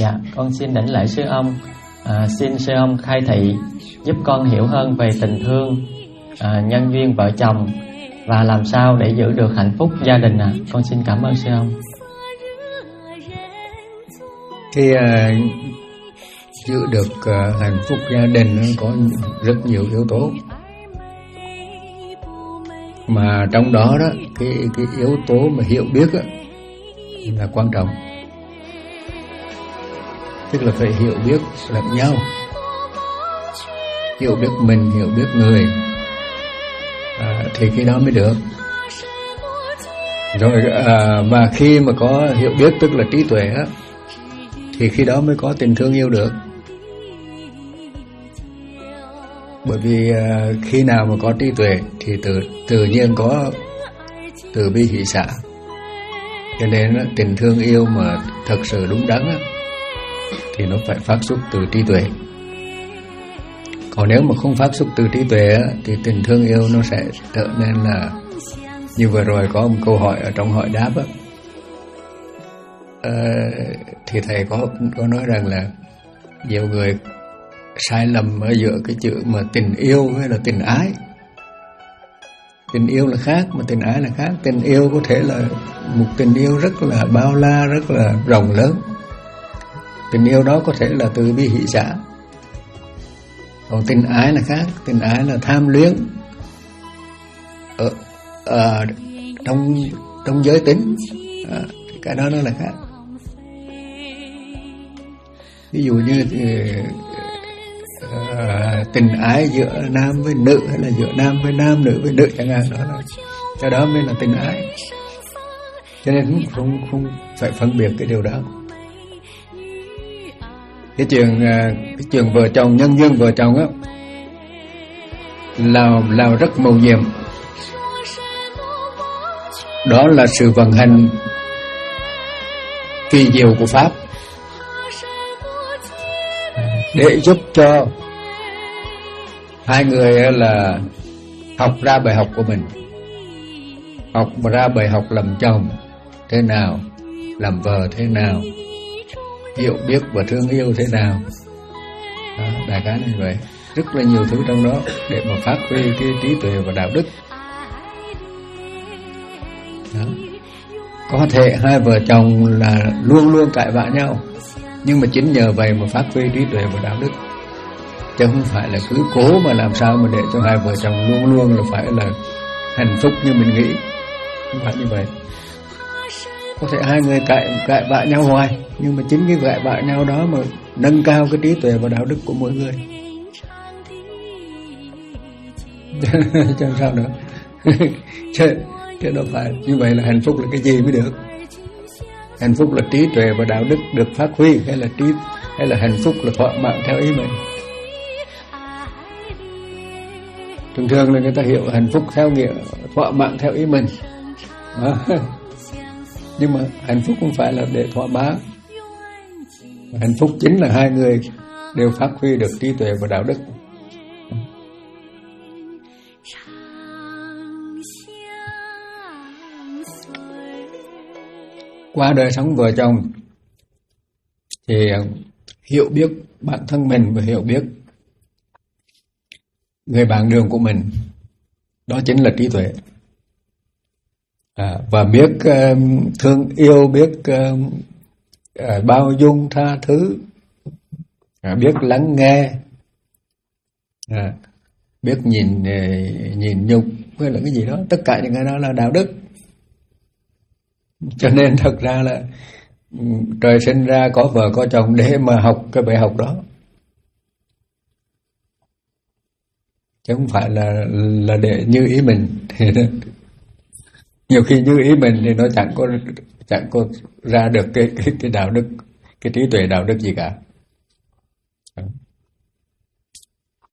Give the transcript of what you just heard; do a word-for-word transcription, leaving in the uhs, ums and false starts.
Dạ, con xin đảnh lễ sư ông. À, xin sư ông khai thị giúp con hiểu hơn về tình thương, à, nhân duyên vợ chồng và làm sao để giữ được hạnh phúc gia đình ạ. À. Con xin cảm ơn sư ông. Cái uh, giữ được uh, hạnh phúc gia đình có rất nhiều yếu tố, mà trong đó đó cái cái yếu tố mà hiểu biết đó, là quan trọng. Tức là phải hiểu biết lẫn nhau, hiểu biết mình, hiểu biết người, à, thì khi đó mới được. Rồi à, và khi mà có hiểu biết tức là trí tuệ á, thì khi đó mới có tình thương yêu được. Bởi vì à, khi nào mà có trí tuệ thì tự tự nhiên có từ bi hỷ xả. Cho nên á, tình thương yêu mà thật sự đúng đắn á, thì nó phải phát xuất từ trí tuệ. Còn nếu mà không phát xuất từ trí tuệ á, thì tình thương yêu nó sẽ trở nên là như vừa rồi có một câu hỏi ở trong hỏi đáp á, à, thì thầy có có nói rằng là nhiều người sai lầm ở giữa cái chữ mà tình yêu hay là tình ái. Tình yêu là khác mà tình ái là khác. Tình yêu có thể là một tình yêu rất là bao la, rất là rộng lớn. Tình yêu đó có thể là từ bi hỷ xả. Còn tình ái là khác. Tình ái là tham luyến ở, ở trong trong giới tính, à, cái đó nó là khác. Ví dụ như uh, tình ái giữa nam với nữ, hay là giữa nam với nam, nữ với nữ chẳng hạn, đó là cái đó mới là tình ái. Cho nên không không không phải phân biệt cái điều đó. Cái chuyện cái chuyện vợ chồng, nhân duyên vợ chồng á, là là rất mầu nhiệm. Đó là sự vận hành kỳ diệu của pháp để giúp cho hai người là học ra bài học của mình, học ra bài học làm chồng thế nào, làm vợ thế nào, hiểu biết và thương yêu thế nào. Đó, đại khái như vậy. Rất là nhiều thứ trong đó để mà phát huy cái trí tuệ và đạo đức. Đó. Có thể hai vợ chồng là luôn luôn cãi vã nhau, nhưng mà chính nhờ vậy mà phát huy trí tuệ và đạo đức, chứ không phải là cứ cố mà làm sao mà để cho hai vợ chồng luôn luôn là phải là hạnh phúc như mình nghĩ. Không phải như vậy. Có thể hai người cãi cãi vã nhau hoài, nhưng mà chính cái cãi vã nhau đó mà nâng cao cái trí tuệ và đạo đức của mỗi người. Chẳng sao nữa. chứ, chứ đâu phải như vậy là hạnh phúc là cái gì mới được. Hạnh phúc là trí tuệ và đạo đức được phát huy, hay là trí hay là hạnh phúc là thỏa mãn theo ý mình. Thường thường là người ta hiểu hạnh phúc theo nghĩa thỏa mãn theo ý mình. Đó. Nhưng mà hạnh phúc không phải là để thỏa mãn. Hạnh phúc chính là hai người đều phát huy được trí tuệ và đạo đức. Qua đời sống vợ chồng thì hiểu biết bản thân mình và hiểu biết người bạn đường của mình, đó chính là trí tuệ. À, và biết uh, thương yêu, biết uh, uh, bao dung tha thứ, à, biết lắng nghe, à, biết nhìn uh, nhìn nhục hay là cái gì đó, tất cả những cái đó là đạo đức. Cho nên thật ra là trời sinh ra có vợ có chồng để mà học cái bài học đó, chứ không phải là là để như ý mình. Nhiều khi như ý mình thì nó chẳng có chẳng có ra được cái cái cái đạo đức, cái trí tuệ đạo đức gì cả.